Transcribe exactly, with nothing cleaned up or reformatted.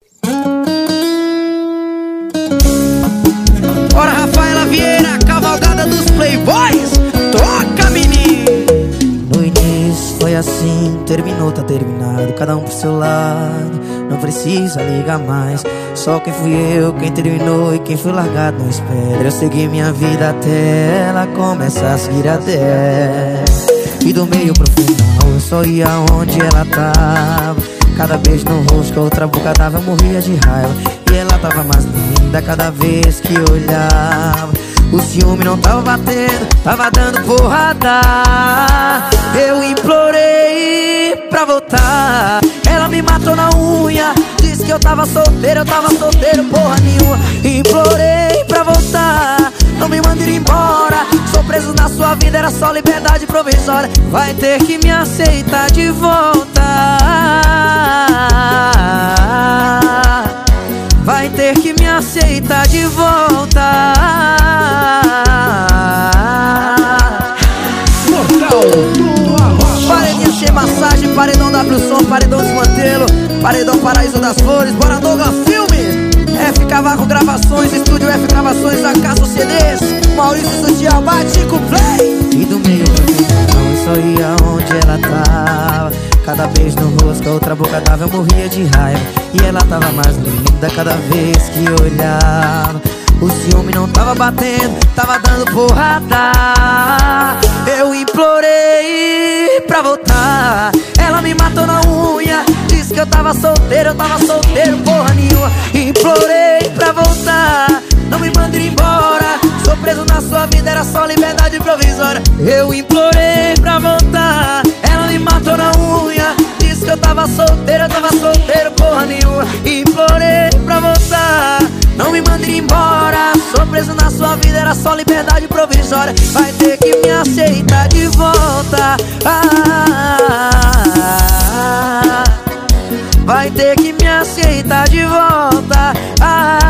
Bora, Rafaela Vieira, cavalgada dos playboys. Toca, menino. No início foi assim, terminou, tá terminado, cada um pro seu lado, não precisa ligar mais. Só quem fui eu, quem terminou e quem foi largado não espera. Eu segui minha vida até ela começar a seguir a dela. E do meio pro final eu só ia onde ela tava. Cada beijo no rosto, outra boca dava, eu morria de raiva. E ela tava mais linda cada vez que eu olhava. O ciúme não tava batendo, tava dando porrada. Eu implorei pra voltar, ela me matou na unha. Disse que eu tava solteiro, eu tava solteiro, porra nenhuma. Implorei pra voltar, não me mande ir embora. Sou preso na sua vida, era só liberdade provisória. Vai ter que me aceitar de volta. Vai ter que me aceitar de volta. Paredinha sem massagem, paredão W Som, paredão desmantelo, paredão Paraíso das Flores. Bora, Douglas Filme, F Cavaco Gravações, Estúdio F Gravações, Acaso C Ds, Maurício Social, bate com play. E do meio pro final eu só ia onde ela tava. Cada beijo no rosto, a outra boca dava, eu morria de raiva. E ela tava mais linda cada vez que eu olhava. O ciúme não tava batendo, tava dando porrada. Eu implorei pra voltar, ela me matou na unha. Disse que eu tava solteiro, eu tava solteiro, porra nenhuma. Implorei pra voltar, não me mande ir embora. Sou preso na sua vida, era só liberdade provisória. Eu implorei pra voltar, ela me matou na unha. Disse que eu tava solteiro, eu tava solteiro, porra nenhuma. Implorei pra voltar, não me mande ir embora. Sou preso na sua vida, era só liberdade provisória. Vai ter que me aceitar de volta. Ah, vai ter que me aceitar de volta. Ah,